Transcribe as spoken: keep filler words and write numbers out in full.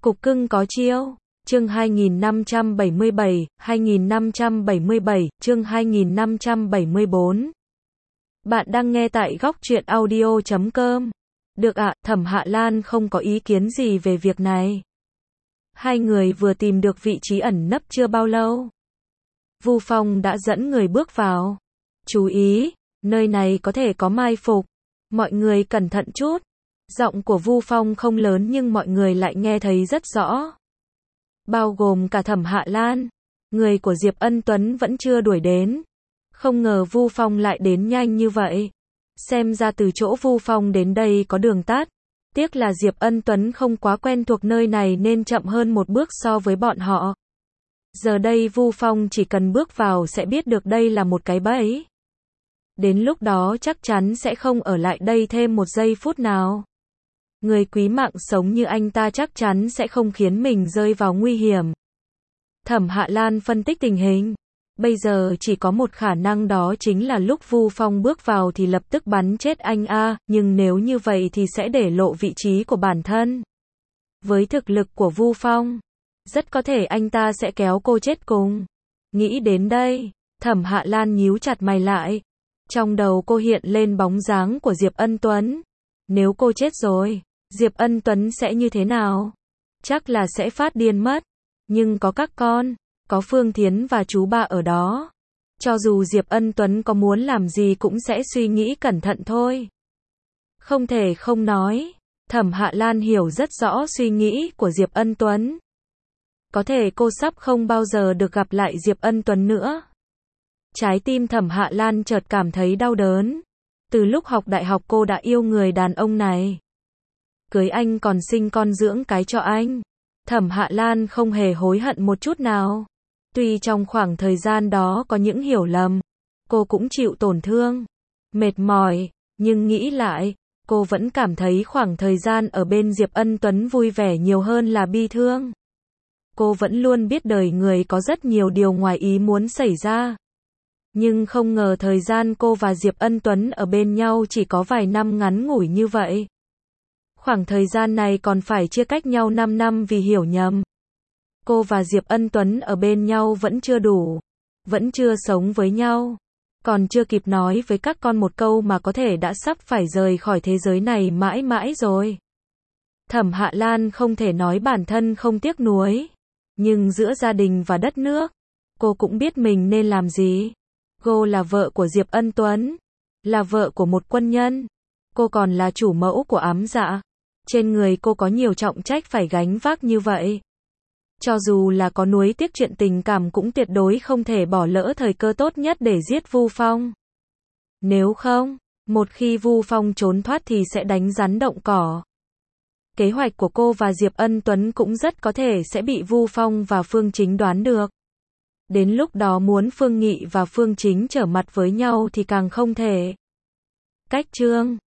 Cục cưng có chiêu. Chương hai nghìn năm trăm bảy mươi bảy, hai nghìn năm trăm bảy mươi bảy, chương hai nghìn năm trăm bảy mươi bốn. Bạn đang nghe tại góc truyện audio chấm com. Được ạ, Thẩm Hạ Lan không có ý kiến gì về việc này. Hai người vừa tìm được vị trí ẩn nấp chưa bao lâu. Vu Phong đã dẫn người bước vào. Chú ý, nơi này có thể có mai phục. Mọi người cẩn thận chút. Giọng của Vu Phong không lớn nhưng mọi người lại nghe thấy rất rõ. Bao gồm cả Thẩm Hạ Lan. Người của Diệp Ân Tuấn vẫn chưa đuổi đến. Không ngờ Vu Phong lại đến nhanh như vậy. Xem ra từ chỗ Vu Phong đến đây có đường tắt. Tiếc là Diệp Ân Tuấn không quá quen thuộc nơi này nên chậm hơn một bước so với bọn họ. Giờ đây Vu Phong chỉ cần bước vào sẽ biết được đây là một cái bẫy. Đến lúc đó chắc chắn sẽ không ở lại đây thêm một giây phút nào. Người quý mạng sống như anh ta chắc chắn sẽ không khiến mình rơi vào nguy hiểm. Thẩm Hạ Lan phân tích tình hình. Bây giờ chỉ có một khả năng, đó chính là lúc Vu Phong bước vào thì lập tức bắn chết anh a, nhưng nếu như vậy thì sẽ để lộ vị trí của bản thân. Với thực lực của Vu Phong, rất có thể anh ta sẽ kéo cô chết cùng. Nghĩ đến đây, Thẩm Hạ Lan nhíu chặt mày lại. Trong đầu cô hiện lên bóng dáng của Diệp Ân Tuấn. Nếu cô chết rồi, Diệp Ân Tuấn sẽ như thế nào? Chắc là sẽ phát điên mất. Nhưng có các con, có Phương Thiến và chú ba ở đó. Cho dù Diệp Ân Tuấn có muốn làm gì cũng sẽ suy nghĩ cẩn thận thôi. Không thể không nói, Thẩm Hạ Lan hiểu rất rõ suy nghĩ của Diệp Ân Tuấn. Có thể cô sắp không bao giờ được gặp lại Diệp Ân Tuấn nữa. Trái tim Thẩm Hạ Lan chợt cảm thấy đau đớn. Từ lúc học đại học cô đã yêu người đàn ông này. Cưới anh còn sinh con dưỡng cái cho anh. Thẩm Hạ Lan không hề hối hận một chút nào. Tuy trong khoảng thời gian đó có những hiểu lầm, cô cũng chịu tổn thương, mệt mỏi, nhưng nghĩ lại, cô vẫn cảm thấy khoảng thời gian ở bên Diệp Ân Tuấn vui vẻ nhiều hơn là bi thương. Cô vẫn luôn biết đời người có rất nhiều điều ngoài ý muốn xảy ra. Nhưng không ngờ thời gian cô và Diệp Ân Tuấn ở bên nhau chỉ có vài năm ngắn ngủi như vậy. Khoảng thời gian này còn phải chia cách nhau năm năm vì hiểu nhầm. Cô và Diệp Ân Tuấn ở bên nhau vẫn chưa đủ, vẫn chưa sống với nhau, còn chưa kịp nói với các con một câu mà có thể đã sắp phải rời khỏi thế giới này mãi mãi rồi. Thẩm Hạ Lan không thể nói bản thân không tiếc nuối, nhưng giữa gia đình và đất nước, cô cũng biết mình nên làm gì. Cô là vợ của Diệp Ân Tuấn, là vợ của một quân nhân, cô còn là chủ mẫu của Ám Dạ. Trên người cô có nhiều trọng trách phải gánh vác như vậy. Cho dù là có nuối tiếc chuyện tình cảm cũng tuyệt đối không thể bỏ lỡ thời cơ tốt nhất để giết Vu Phong. Nếu không, một khi Vu Phong trốn thoát thì sẽ đánh rắn động cỏ. Kế hoạch của cô và Diệp Ân Tuấn cũng rất có thể sẽ bị Vu Phong và Phương Chính đoán được. Đến lúc đó muốn Phương Nghị và Phương Chính trở mặt với nhau thì càng không thể. Cách chương